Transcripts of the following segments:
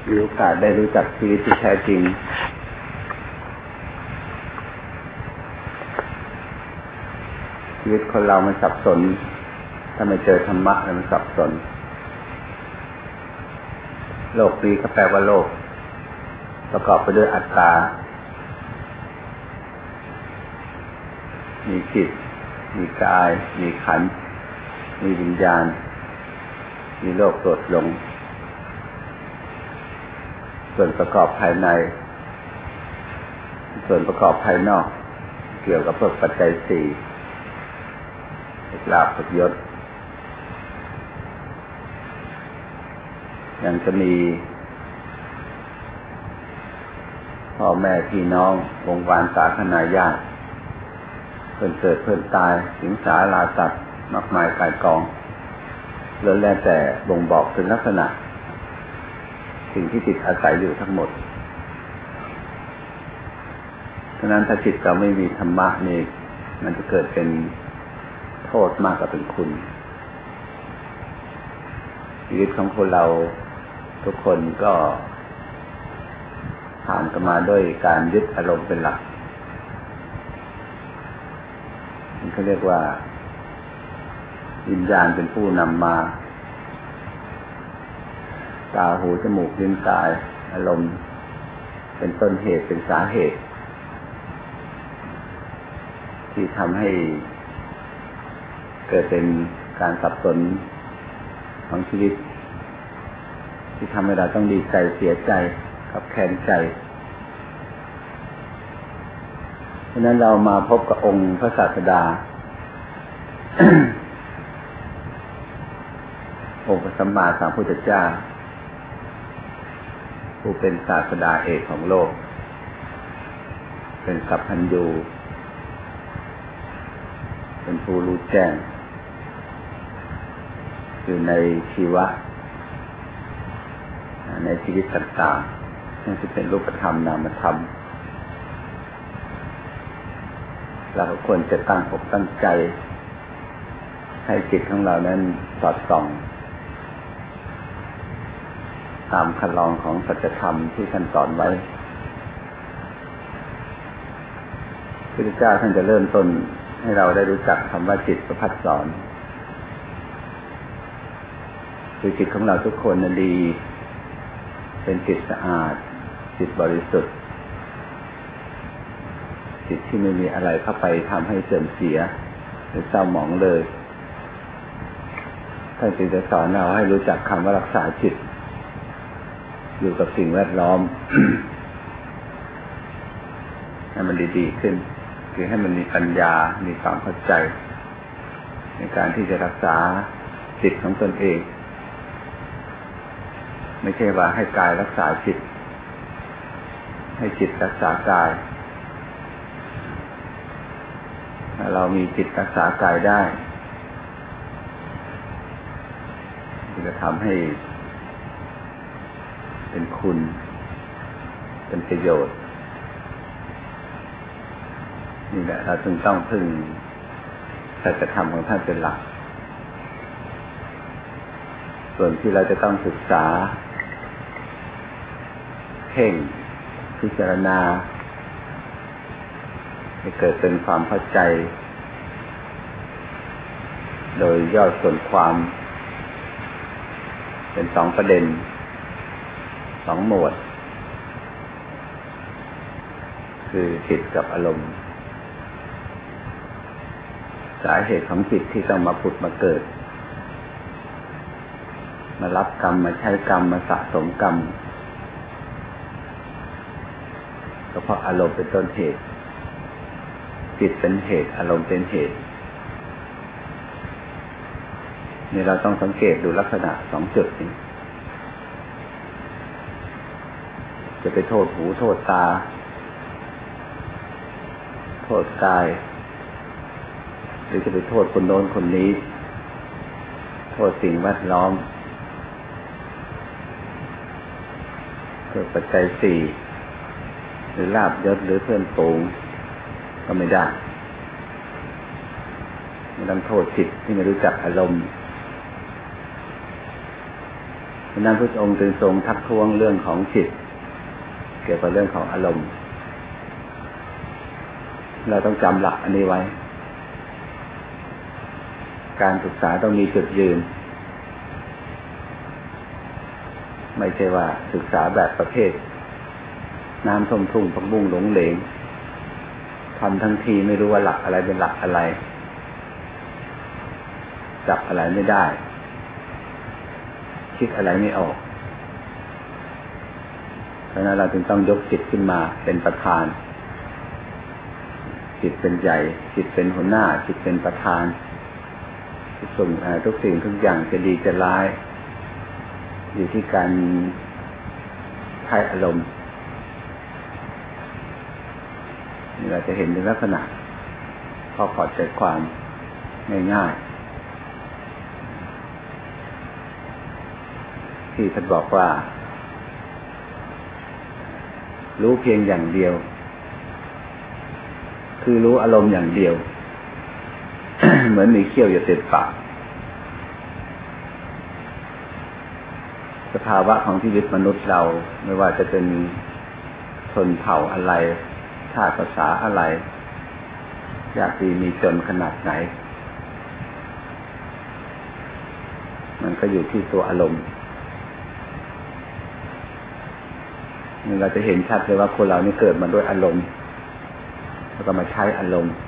มีโอกาสได้รู้จักชีวิตที่แท้จริงชีวิตคนเรามันสับสนถ้าไม่เจอธรรมะแล้วมันสับสนโลกนี้ก็แปลว่าโลกประกอบไปด้วยอัตตามีจิตมีกายมีขันธ์มีวิญญาณมีโลกโกรธหลงส่วนประกอบภายในส่วนประกอบภายนอกเกี่ยวกับพวกปัจจัยสี่ลาภยศยังจะมีพ่อแม่พี่น้องวงวานสาคนาญาติเพื่อนเกิดเพื่อนตายสิงสาราสัตว์มากมายกายกองล้วนแล้วแต่บ่งบอกถึงลักษณะสิ่งที่จิตอาศัยอยู่ทั้งหมดฉะนั้นถ้าจิตเราไม่มีธรรมะนี่มันจะเกิดเป็นโทษมากกว่าเป็นคุณชีวิตของคนเราทุกคนก็ผ่านกันมาด้วยการยึดอารมณ์เป็นหลักมันเขาเรียกว่าวิญญาณเป็นผู้นำมาตาหูจมูกลิ้นกายอารมณ์เป็นต้นเหตุเป็นสาเหตุที่ทำให้เกิดเป็นการสับสนของชีวิตที่ทำให้เราต้องดีใจเสียใจกับแค้นใจเพราะนั้นเรามาพบกับองค์พระศาสดา องค์พระสัมมาสัมพุทธเจ้าผู้เป็นศาสดาเอกของโลกเป็นสัพพัญญูเป็นผู้รู้แจ้งอยู่ในชีวะในชีวิตต่างๆนั่นจะเป็นรูปธรรมนามธรรมเราควรจะตั้งอกตั้งใจให้จิตของเรานั้นสอดส่องตามคันลองของสัจธรรมที่ท่านสอนไว้พระพุทธเจ้าท่านจะเริ่มต้นให้เราได้รู้จักคำว่าจิตประภัสสรคือจิตของเราทุกคนนั้นดีเป็นจิตสะอาดจิตบริสุทธิ์จิตที่ไม่มีอะไรเข้าไปทำให้เสื่อมเสียหรือเศร้าหมองเลยท่านจึงจะสอนเราให้รู้จักคำว่ารักษาจิตอยู่กับสิ่งแวดล้อม ให้มันดีๆขึ้นคือให้มันมีปัญญามีความเข้าใจในการที่จะรักษาจิตของตนเองไม่ใช่ว่าให้กายรักษาจิตให้จิตรักษากายถ้าเรามีจิตรักษากายได้จะทำให้เป็นคุณเป็นประโยชน์นี่แหละเราจึงต้องพึ่งสัจธรรมของท่านเป็นหลักส่วนที่เราจะต้องศึกษาเพ่งพิจารณาให้เกิดเป็นความเข้าใจโดยย่อส่วนความเป็นสองประเด็นสองหมวดคือจิตกับอารมณ์สาเหตุของจิตที่ต้องมาผุดมาเกิดมารับกรรมมาใช้กรรมมาสะสมกรรมก็เพราะอารมณ์เป็นต้นเหตุจิตเป็นเหตุอารมณ์เป็นเหตุนี่เราต้องสังเกตดูลักษณะสองจุดนี้จะไปโทษหูโทษตาโทษกายหรือจะไปโทษคนโน้นคนนี้โทษสิ่งแวดล้อมโทษปัจจัยสี่หรือลาภยศหรือเพื่อนฝูงก็ไม่ได้ไม่ต้องโทษจิตที่ไม่รู้จักอารมณ์ ฉะนั้นพระองค์จึงทรงทักท้วงเรื่องของจิตเกี่ยวกับเรื่องของอารมณ์เราต้องจำหลักอันนี้ไว้การศึกษาต้องมีจุดยืนไม่ใช่ว่าศึกษาแบบประเภทน้ำท่วมทุ่งผักบุ้งหลงเหลงทำทั้งทีไม่รู้ว่าหลักอะไรเป็นหลักอะไรจับอะไรไม่ได้คิดอะไรไม่ออกเพราะนั้นเราจึงต้องยกจิตขึ้นมาเป็นประธานจิตเป็นใหญ่จิตเป็นหัวหน้าจิตเป็นประธานส่งทุกสิ่งทุกอย่างจะดีจะร้ายอยู่ที่การใช้อารมณ์นี่เราจะเห็นในลักษณะข้อขอดใจความง่ายๆที่ท่านบอกว่ารู้เพียงอย่างเดียวคือรู้อารมณ์อย่างเดียว เหมือนมีเขี้ยวอยู่เต็มปากสภาวะของชีวิตมนุษย์เราไม่ว่าจะเป็นชนเผ่าอะไรชาติภาษาอะไรยากดีมีจนขนาดไหนมันก็อยู่ที่ตัวอารมณ์นี่เราจะเห็นชัดเลยว่าคนเรานี่เกิดมาด้วยอารมณ์แล้วก็มาใช้อารมณ์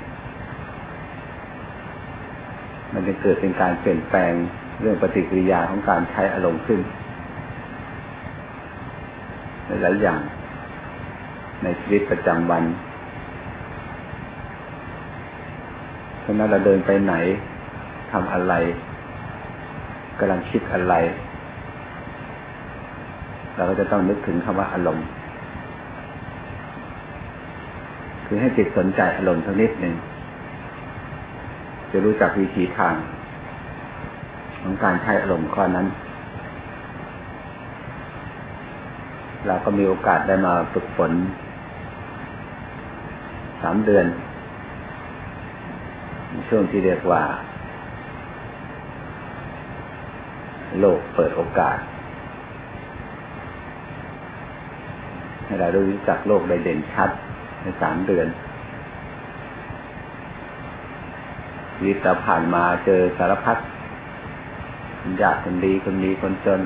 มันจะเกิดเป็นการเปลี่ยนแปลงเรื่องปฏิกิริยาของการใช้อารมณ์ขึ้นในหลายอย่างในชีวิตประจำวันเพราะนั้นเราเดินไปไหนทำอะไรกำลังคิดอะไรเราก็จะต้องนึกถึงคำว่าอารมณ์คือให้จิตสนใจอารมณ์สักนิดหนึ่งจะรู้จักวิธีทางของการใช้อารมณ์ข้อนั้นเราก็มีโอกาสได้มาฝึกฝน3 เดือนช่วงที่เรียกว่าโลกเปิดโอกาสให้เราได้รู้จักโลกได้เด่นชัดใน3 เดือนชีวิตเราผ่านมาเจอสารพัดคนยากคนดีคนมีคนจน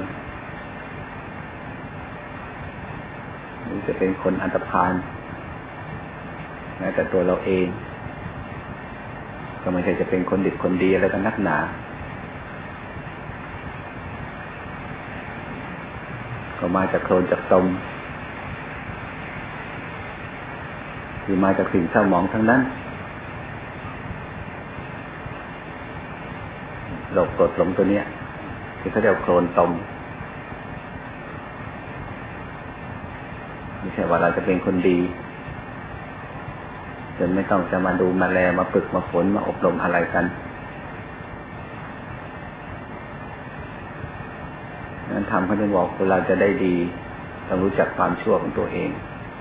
นี่จะเป็นคนอันธพาลแม้แต่ตัวเราเองก็ไม่ใช่จะเป็นคนดีคนดีอะไรกันนักหนาก็มาจากโคลนจากตมคือมาจากสิ่งเศร้าหมองทั้งนั้นโลภโกรธหลงตัวเนี้ยที่เขาเรียกโคลนตมไม่ใช่ว่าเราจะเป็นคนดีจนไม่ต้องจะมาดูมาแลมาฝึกมาฝนมาอบรมอะไรกันนั้นทำเขาจะบอกเราจะได้ดีต้องรู้จักความชั่วของตัวเอง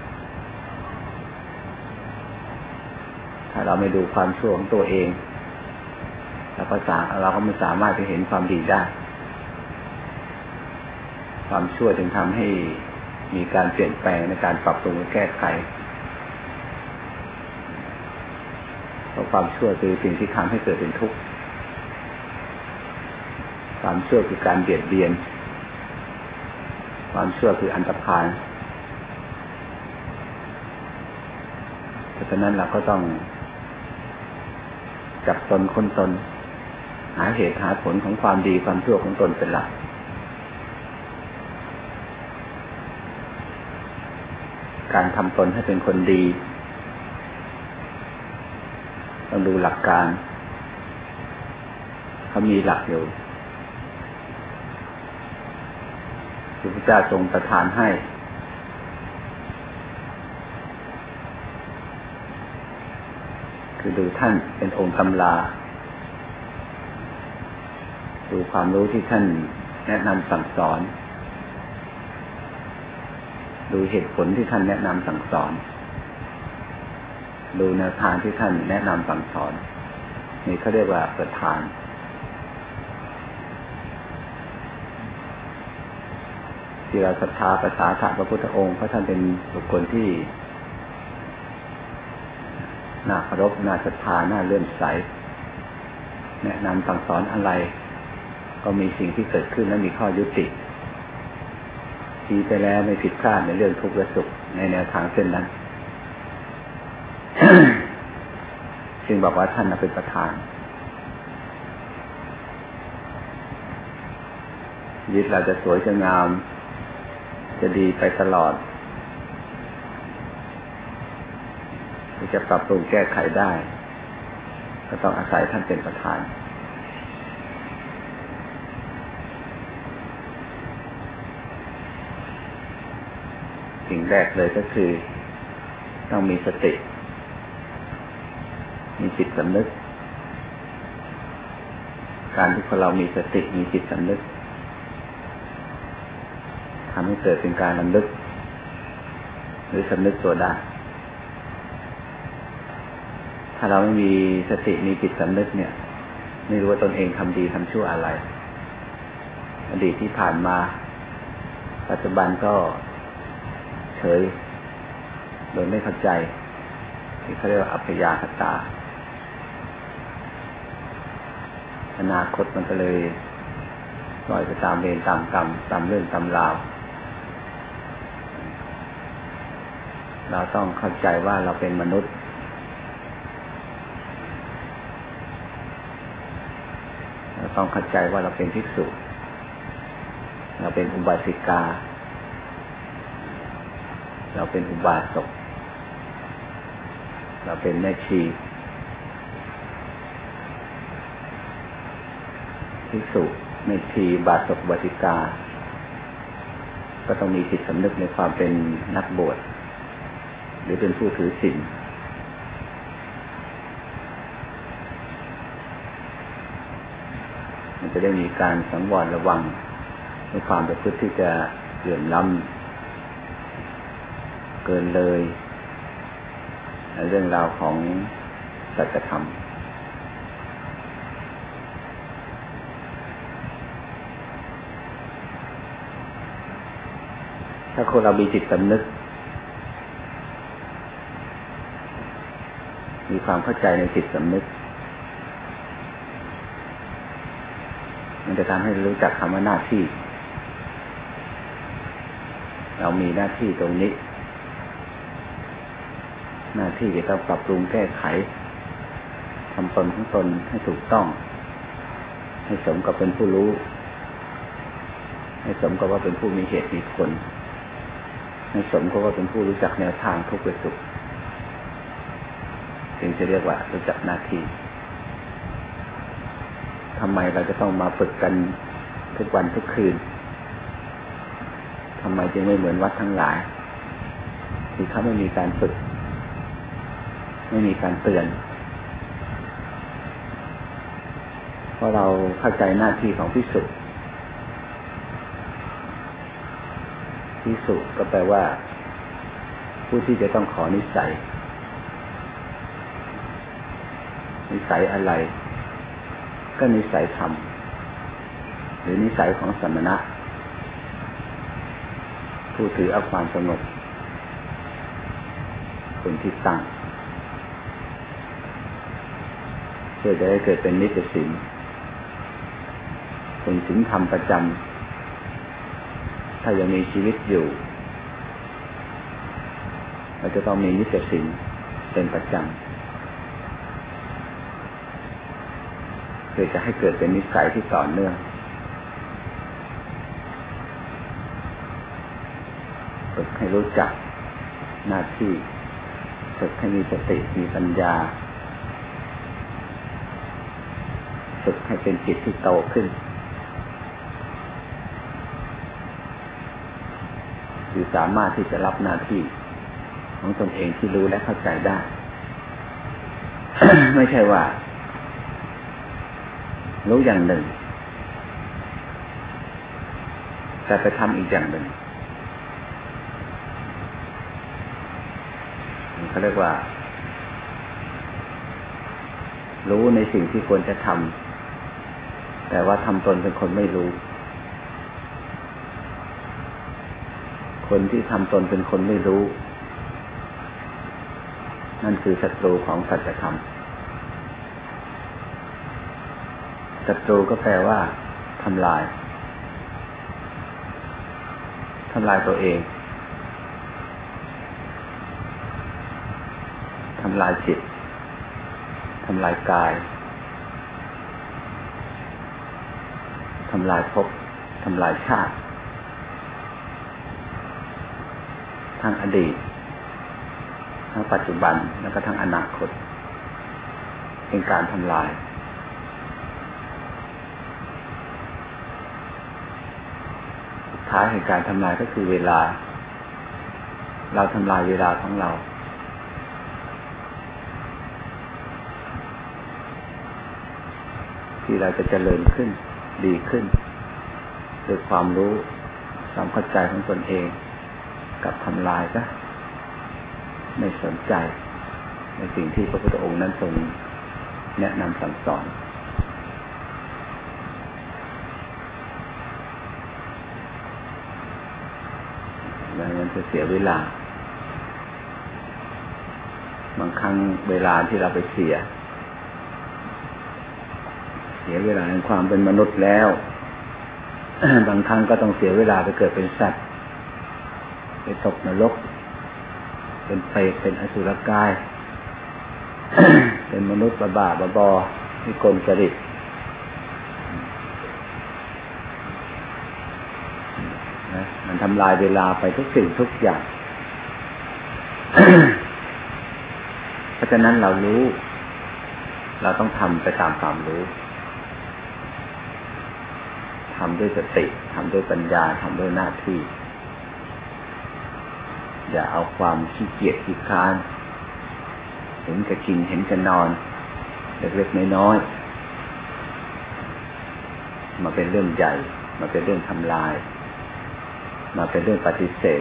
ถ้าเราไม่ดูความชั่วของตัวเองเราก็ไม่สามารถจะเห็นความดีได้ความชั่วจึงทำให้มีการเปลี่ยนแปลงในการปรับปรุงแก้ไขเพราะความชั่วคือสิ่งที่ทำให้เกิดเป็นทุกข์ความชั่วคือการเบียดเบียนความชั่วคืออันตรพาลเพราะฉะนั้นเราก็ต้องจับตนค้นตนหาเหตุหาผลของความดีความชั่วของตนเป็นหลักการทำตนให้เป็นคนดีต้องดูหลักการเขามีหลักอยู่พระพุทธเจ้าทรงประทานให้คือดูท่านเป็นองค์ตำราดูความรู้ที่ท่านแนะนำสั่งสอนดูเหตุผลที่ท่านแนะนำสั่งสอนดูแนวทางที่ท่านแนะนำสั่งสอนนี่เขาเรียกว่าประธานที่เราศรัทธาประสาทพระพุทธองค์เพราะท่านเป็นบุคคลที่น่าเคารพน่าศรัทธาน่าเลื่อมใสแนะนำสั่งสอนอะไรก็มีสิ่งที่เกิดขึ้นและมีข้อยุติชี้ไปแล้วไม่ผิดพลาดในเรื่องทุกข์และสุขในแนวทางเส้นนั้น จึงบอกว่าท่านเป็นประธานชีวิตเราจะสวยจะงามจะดีไปตลอดจะปรับปรุงแก้ไขได้ก็ต้องอาศัยท่านเป็นประธานสิ่งแรกเลยก็คือต้องมีสติมีจิตสำนึกการที่คนเรามีสติมีจิตสำนึกทำให้เกิดเป็นการรำลึกหรือสำนึกตัวได้ถ้าเราไม่มีสติมีจิตสำนึกเนี่ยไม่รู้ว่าตนเองทำดีทำชั่วอะไรอดีตที่ผ่านมาปัจจุบันก็เฉยโดยไม่เข้าใจที่เขาเรียกว่าอัพยากตาอนาคตมันก็เลยปล่อยไปตามเวรตามกรรมตามเรื่องตามราวเราต้องเข้าใจว่าเราเป็นมนุษย์เราต้องเข้าใจว่าเราเป็นภิกษุเราเป็นอุบาสิกาเราเป็นอุบาสกเราเป็นแม่ชีภิกษุแม่ชีอุบาสกอุบาสิกาก็ต้องมีจิตสำนึกในความเป็นนักบวชหรือเป็นผู้ถือศีลมันจะได้มีการสังวรระวังในความประพฤติที่จะเหลื่อมล้ำเกินเลยในเรื่องราวของสัจธรรมถ้าคนเรามีจิตสำนึกมีความเข้าใจในจิตสำนึกมันจะทำให้รู้จักคำว่าหน้าที่เรามีหน้าที่ตรงนี้หน้าที่จะต้องปรับปรุงแก้ไขทำตนของตนให้ถูกต้องให้สมกับเป็นผู้รู้ให้สมกับว่าเป็นผู้มีเหตุมีผลให้สมกับว่าเป็นผู้รู้จักแนวทางทุกข์และสุขจึงจะเรียกว่ารู้จักหน้าที่ทำไมเราจะต้องมาฝึกกันทุกวันทุกคืนทำไมจึงไม่เหมือนวัดทั้งหลายที่เขาไม่มีการฝึกไม่มีการเตือนเพราะเราเข้าใจหน้าที่ของภิกษุภิกษุก็แปลว่าผู้ที่จะต้องขอนิสัยอะไรก็นิสัยธรรมหรือนิสัยของสมณะผู้ถือเอาความสงบเป็นที่ตั้งเพื่อจะให้เกิดเป็นนิจศีลเป็นศีลธรรมประจำถ้ายังมีชีวิตอยู่เราจะต้องมีนิจศีลเป็นประจำเพื่อจะให้เกิดเป็นนิสัยที่ต่อเนื่องฝึกให้รู้จักหน้าที่ฝึกให้มีสติมีปัญญาฝึกให้เป็นจิตที่โตขึ้นคือสามารถที่จะรับหน้าที่ของตนเองที่รู้และเข้าใจได้ ไม่ใช่ว่ารู้อย่างหนึ่งแต่ไปทำอีกอย่างหนึ่งเขาเรียกว่ารู้ในสิ่งที่ควรจะทำแต่ว่าทำตนเป็นคนไม่รู้คนที่ทำตนเป็นคนไม่รู้นั่นคือศัตรูของสัจธรรมศัตรูก็แปลว่าทำลายตัวเองทำลายจิตทำลายกายทำลายภพทำลายชาติทั้งอดีตทั้งปัจจุบันแล้วก็ทั้งอนาคตเป็นการทำลายสุดท้ายแห่งการทำลายก็คือเวลาเราทำลายเวลาของเราที่เราจะเจริญขึ้นดีขึ้นด้วยความรู้ความเข้าใจของตนเองกับทำลายก็ไม่สนใจในสิ่งที่พระพุทธองค์นั้นทรงแนะนำสั่งสอนแล้วมันจะเสียเวลาบางครั้งเวลาที่เราไปเสียเวลาแห่งความเป็นมนุษย์แล้ว บางครั้งก็ต้องเสียเวลาไปเกิดเป็นสัตว์ไปตกนรกเป็นเปรตเป็นอสุรกาย เป็นมนุษย์บ้าๆบอๆวิกลจริตนะมันทำลายเวลาไปทุกสิ่งทุกอย่าง เพราะฉะนั้นเรารู้เราต้องทำไปตามความรู้ทำด้วยสติทำด้วยปัญญาทำด้วยหน้าที่อย่าเอาความขี้เกียจขี้คร้านเห็นจะกินเห็นจะนอนเล็กๆน้อยๆมาเป็นเรื่องใหญ่มาเป็นเรื่องทำลายมาเป็นเรื่องปฏิเสธ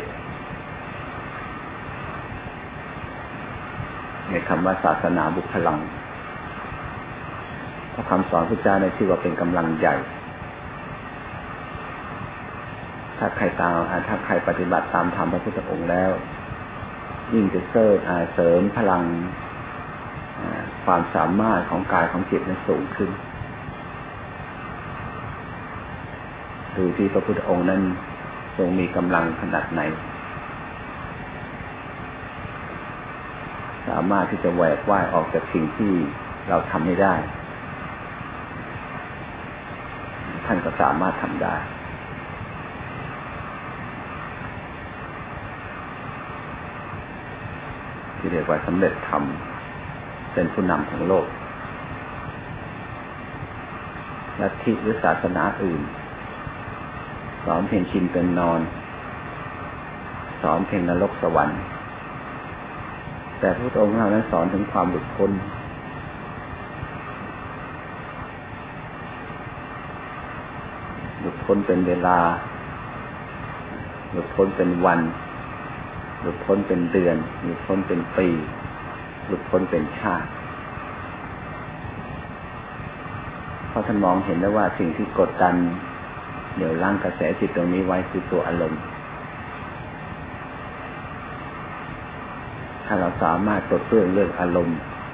ในคำว่าศาสนาบุพลังเพราะคำสอนพระเจ้าในชื่อว่าเป็นกำลังใหญ่ถ้าใครปฏิบัติตามธรรมพระพุทธองค์แล้วยิ่งจะเสริมพลังความสามารถของกายของจิตนั้นสูงขึ้นดูที่พระพุทธองค์นั้นทรงมีกำลังขนาดไหนสามารถที่จะแหวกว่ายออกจากสิ่งที่เราทำไม่ได้ท่านก็สามารถทำได้ที่เรียกว่าสำเร็จธรรมเป็นผู้นำของโลกลัทธิหรือศาสนาอื่นสอนเพียงกินเป็นนอนสอนเพียงนรกสวรรค์แต่พระพุทธองค์เรานั้นสอนถึงความหลุดพ้นเป็นเวลาหลุดพ้นเป็นวันหลุดพ้นเป็นเดือนหลุดพ้นเป็นปีหลุดพ้นเป็นชาติเพราะท่านมองเห็นได้ว่าสิ่งที่กดดันเหนี่ยวรั้งกระแสจิตตรงนี้ไว้คือตัวอารมณ์ถ้าเราสามารถปลดเปลื้องเรื่องอารมณ์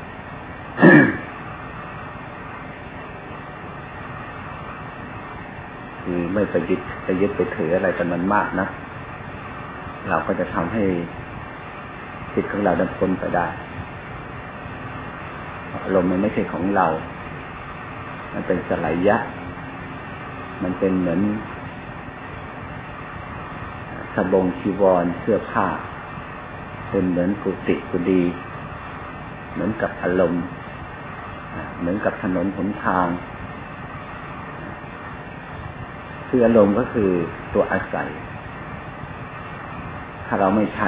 คือไม่ไปยึดไปถืออะไรกันมันมากนะเราก็จะทำให้จิตของเราดำพ้นไปได้อารมณ์มันไม่ใช่ของเรามันเป็นสลายยะมันเป็นเหมือนสบงชีวรเสื้อผ้าเป็นเหมือนกุฏิกุฏิเหมือนกับอารมณ์เหมือนกับถนนหนทางคืออารมณ์ก็คือตัวอาศัยถ้าเราไม่ใช้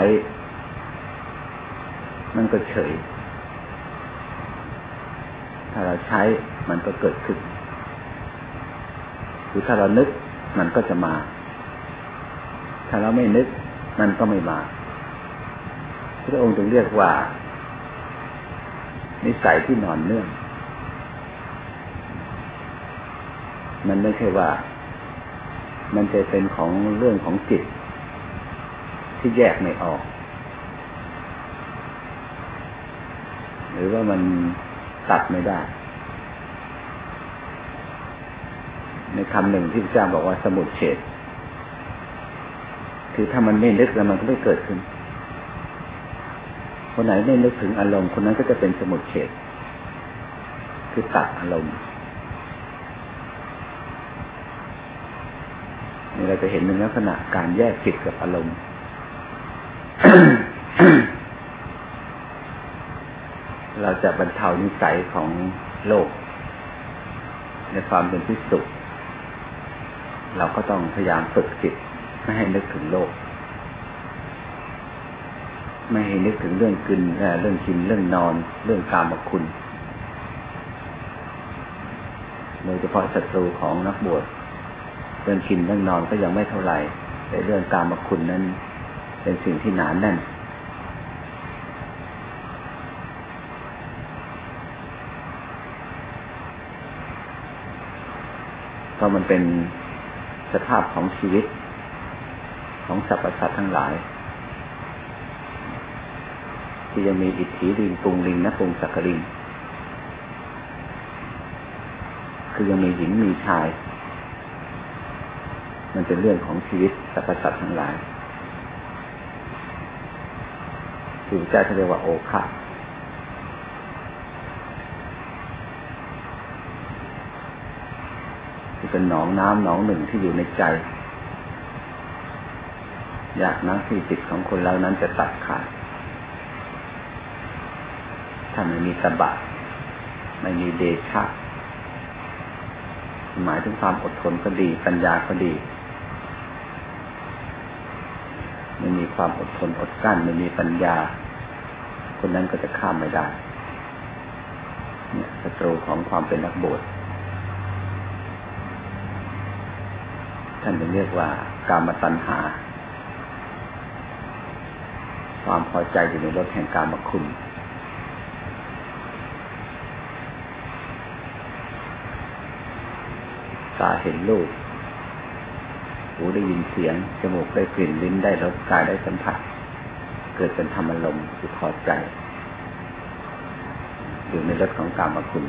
มันก็เฉยถ้าเราใช้มันก็เกิดขึ้นหรือถ้าเรานึกมันก็จะมาถ้าเราไม่นึกมันก็ไม่มาพระองค์จึงเรียกว่านิสัยที่นอนเนื่องมันไม่ใช่ว่ามันจะเป็นของเรื่องของจิตที่แยกไม่ออกหรือว่ามันตัดไม่ได้ในคำหนึ่งที่พระเจ้าบอกว่าสมุจเฉทคือถ้ามันไม่นึกแล้วมันก็ไม่เกิดขึ้นคนไหนไม่นึกถึงอารมณ์คนนั้นก็จะเป็นสมุจเฉทคือตัดอารมณ์นี่เราจะเห็นในลักษณะการแยกจิตกับอารมณ์ เราจะบรรเทานิสัยของโลกในความเป็นที่สุขเราก็ต้องพยายามฝึกจิตไม่ให้นึกถึงโลกไม่ให้นึกถึงเรื่องกินเรื่องกินเรื่องนอนเรื่องกามคุณโดยเฉพาะศัตรูของนักบวชเรื่องกินเรื่องนอนก็ยังไม่เท่าไหร่แต่เรื่องกามคุณนั้นเป็นสิ่งที่หนาแน่นเพราะมันเป็นสภาพของชีวิตของสรรพสัตว์ทั้งหลายที่ยังมีอิทธิลิงปุงลิงนะปุงสักกลิงคือยังมีหญิงมีชายมันเป็นเรื่องของชีวิตสรรพสัตว์ทั้งหลายที่พระเจ้าเรียกว่าโอคะที่เป็นหนองน้ำหนองหนึ่งที่อยู่ในใจอยากน้ำที่จิตของคนแล้วนั้นจะตัดขาดถ้าไม่มีตบะไม่มีเดชะหมายถึงความอดทนก็ดีปัญญาก็ดีไม่มีความอดทนอดกลั้นไม่มีปัญญาคนนั้นก็จะข้ามไม่ได้เนี่ยศัตรูของความเป็นนักบวชท่านจะเรียกว่ากามตัณหาความพอใจอยู่ในรสแห่งกามคุณตาเห็นรูปหูได้ยินเสียงจมูกได้กลิ่นลิ้นได้รสกายได้สัมผัสเกิดเป็นธรรมอารมณ์คือพอใจอยู่ในรสของกามคุณ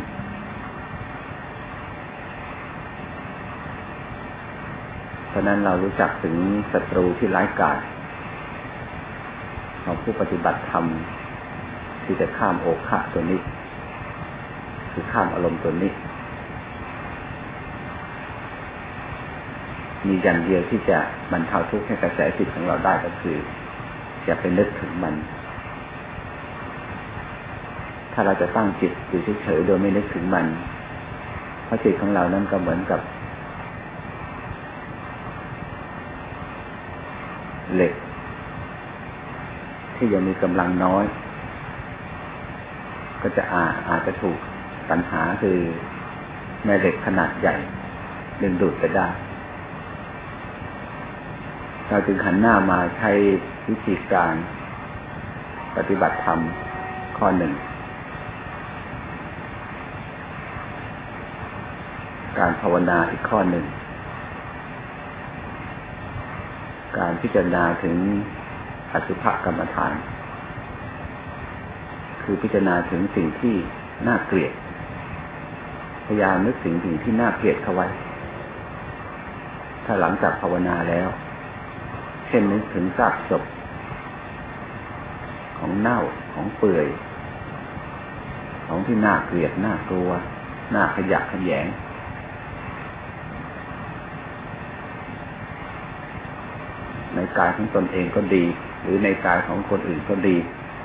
เพราะนั้นเรารู้จักถึงศัตรูที่ร้ายกาจของผู้ปฏิบัติธรรมที่จะข้ามโอคะตัวนี้คือข้ามอารมณ์ตัวนี้มีอย่างเดียวที่จะบรรเทาทุกข์ให้กระแสจิตของเราได้ก็คืออย่าไปนึกถึงมันถ้าเราจะตั้งจิตอยู่เฉยๆโดยไม่นึกถึงมันเพราะจิตของเรานั้นก็เหมือนกับเหล็กที่ยังมีกำลังน้อยก็จะอาจจะถูกตัณหาคือแม่เหล็กขนาดใหญ่ดึงดูดไปได้เราจึงหันหน้ามาใช้วิธีการปฏิบัติธรรมข้อหนึ่งการภาวนาอีกข้อหนึ่งการพิจารณาถึงอสุภกรรมฐานคือพิจารณาถึงสิ่งที่น่าเกลียดพยายามนึกถึงสิ่งที่น่าเกลียดเข้าไว้ถ้าหลังจากภาวนาแล้วเช่นนึกถึงซากศพของเน่าของเปื่อยของที่น่าเกลียดน่ากลัวน่าขยะแขยงในกายของตนเองก็ดีหรือในกายของคนอื่นก็ดี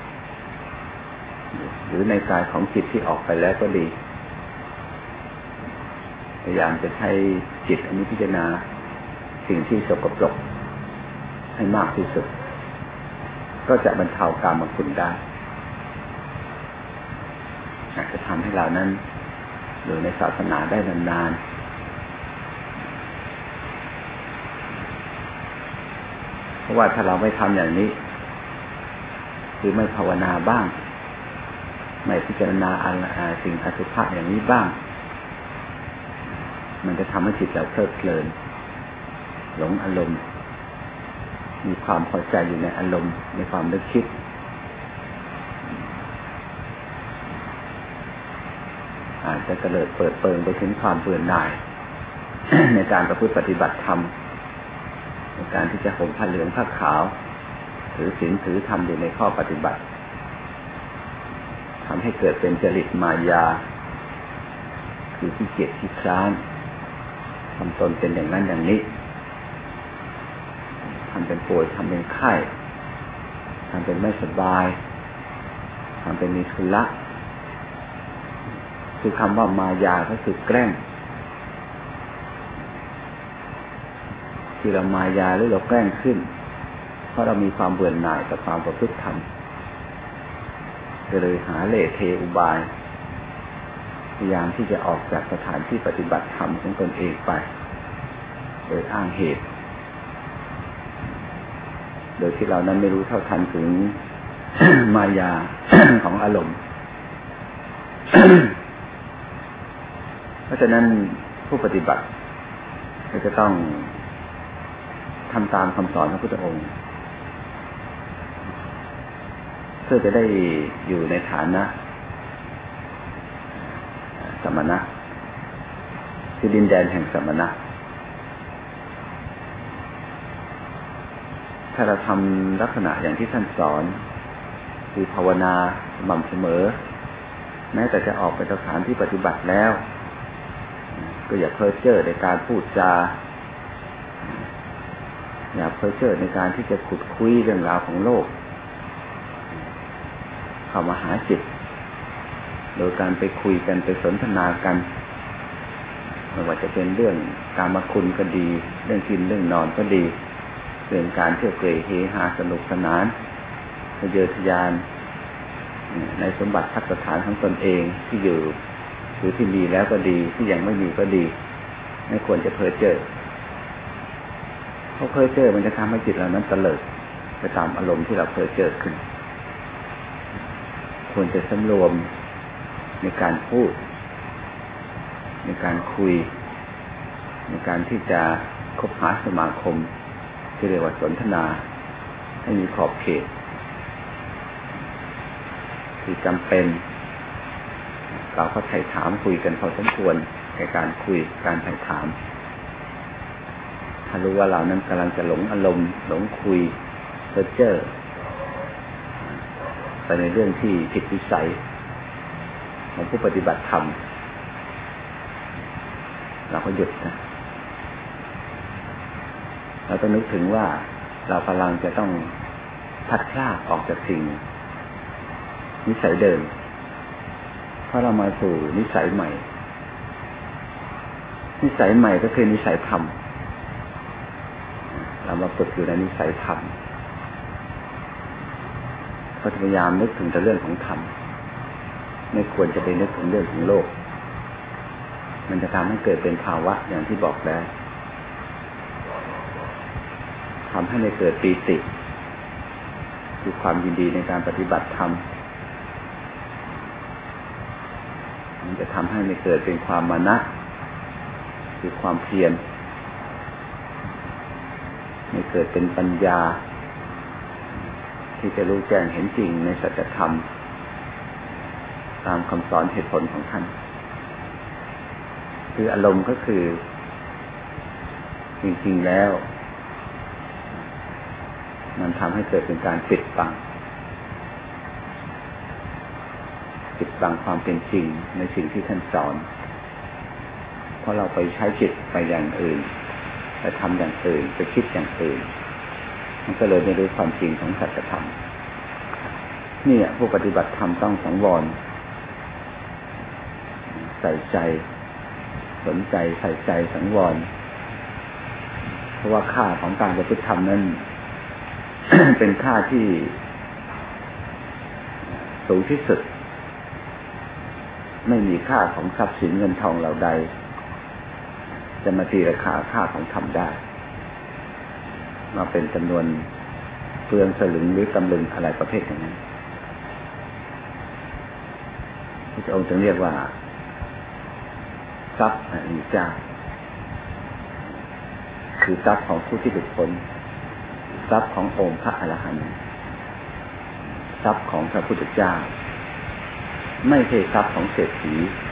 หรือในกายของจิตที่ออกไปแล้วก็ดีพยายามจะใช้จิตอันนี้พิจารณาสิ่งที่สกปรกให้มากที่สุดก็จะบรรเทากามคุณได้จะทำให้เรานั้นอยู่ในศาสนาได้นานๆเพราะว่าถ้าเราไม่ทำอย่างนี้คือไม่ภาวนาบ้างไม่พิจารณาสิ่งอสุภะอย่างนี้บ้างมันจะทำให้จิตเราเพลิดเพลินหลงอารมณ์มีความพอใจอยู่ในอารมณ์ในความนึกคิดอาจจะเกิดเปิดเปิงไปถึงความเบื่อหน่าย ในการประพฤติปฏิบัติธรรมในการที่จะห่มผ้าเหลืองผ้าขาวถือศีลถือธรรมอยู่ในข้อปฏิบัติทำให้เกิดเป็นจริตมายาคือขี้เกียจขี้คร้านทำตนเป็นอย่างนั้นอย่างนี้ทำเป็นป่วยทำเป็นไข้ทำเป็นไม่สบายทำเป็นมีธุระคือคำว่ามายาก็คือแกล้งที่เรามายาหรือเราแกล้งขึ้นเพราะเรามีความเบื่อหน่ายกับความประพฤติธรรมก็เลยหาเล่ห์เทอุบายพยายามที่จะออกจากสถานที่ปฏิบัติธรรมของตนเองไปโดยอ้างเหตุโดยที่เรานั้นไม่รู้เท่าทันถึง มายา ของอารมณ์ เพราะฉะนั้นผู้ปฏิบัติก็จะต้องทำตามคำสอนของพระพุทธองค์เพื่อจะได้อยู่ในฐานะสมณะคือดินแดนแห่งสมณะถ้าเราทำลักษณะอย่างที่ท่านสอนคือภาวนาสม่ำเสมอแม้แต่จะออกไปสถานที่ปฏิบัติแล้วก็อย่าเพ้อเจ้อในการพูดจาอย่าเพ้อเจ้อในการที่จะขุดคุยเรื่องราวของโลกเข้ามาหาจิตโดยการไปคุยกันไปสนทนากันไม่ว่าจะเป็นเรื่องกามคุณก็ดีเรื่องกินเรื่องนอนก็ดีเรื่องการเที่ยวเตร่เฮฮาสนุกสนานทะเยอทะยานในสมบัติภักสถานของตนเองที่อยู่หรือที่มีแล้วก็ดีที่ยังไม่มีก็ดีไม่ควรจะเพ้อเจ้อเพราะเพ้อเจ้อมันจะทำให้จิตเรานั้นเตลิดไปตามอารมณ์ที่เราเพ้อเจ้อขึ้นควรจะสำรวมในการพูดในการคุยในการที่จะคบหาสมาคมที่เรียกว่าสนทนาให้มีขอบเขตที่จำเป็นเราก็ไถ่ถามคุยกันพอสมควรในการคุยการไถ่ถามถ้ารู้ว่าเรานั้นกำลังจะหลงอารมณ์หลงคุยเพ้อเจ้อไปในเรื่องที่ผิดวิสัยของผู้ปฏิบัติธรรมเราก็หยุดนะเราต้องนึกถึงว่าเรากำลังจะต้องพัดพลากออกจากสิ่งนิสัยเดิมเพราะเรามาสู่นิสัยใหม่นิสัยใหม่ก็คือนิสัยธรรมเรามาฝึกอยู่ในนิสัยธรรมก็พยายามนึกถึงแต่เรื่องของธรรมไม่ควรจะไปนึกถึงเรื่องของโลกมันจะทำให้เกิดเป็นภาวะอย่างที่บอกแล้วทำให้ไม่เกิดปีติคือความยินดีในการปฏิบัติธรรมมันจะทำให้ไม่เกิดเป็นความมานะคือความเพียรไม่เกิดเป็นปัญญาที่จะรู้แจ้งเห็นจริงในสัจธรรมตามคำสอนเหตุผลของท่านคืออารมณ์ก็คือจริงๆแล้วมันทำให้เกิดเป็นการปิดบังความเป็นจริงในสิ่งที่ท่านสอนเพราะเราไปใช้จิตไปอย่างอื่นไปทำอย่างอื่นไปคิดอย่างอื่นมันก็เลยไม่รู้ความจริงของสัจธรรมนี่ผู้ปฏิบัติธรรมต้องสังวรใส่ใจสนใจใส่ใจสังวรเพราะว่าค่าของการปฏิบัติธรรมนั้น เป็นค่าที่สูงที่สุดไม่มีค่าของทรัพย์สินเงินทองเหล่าใดจะมาตีราคาค่าของธรรมได้มาเป็นจำนวนเปลืองสลึงหรือตำลึงอะไรประเภทอย่างนั้นพระองค์จึงเรียกว่าทรัพย์อริยเจ้าคือทรัพย์ของผู้ที่หลุดพ้นททรัพย์ขององค์พระอรหันต์ทรัพย์ของพระพุทธเจ้าไม่ใช่ทรัพย์ของเศรษฐี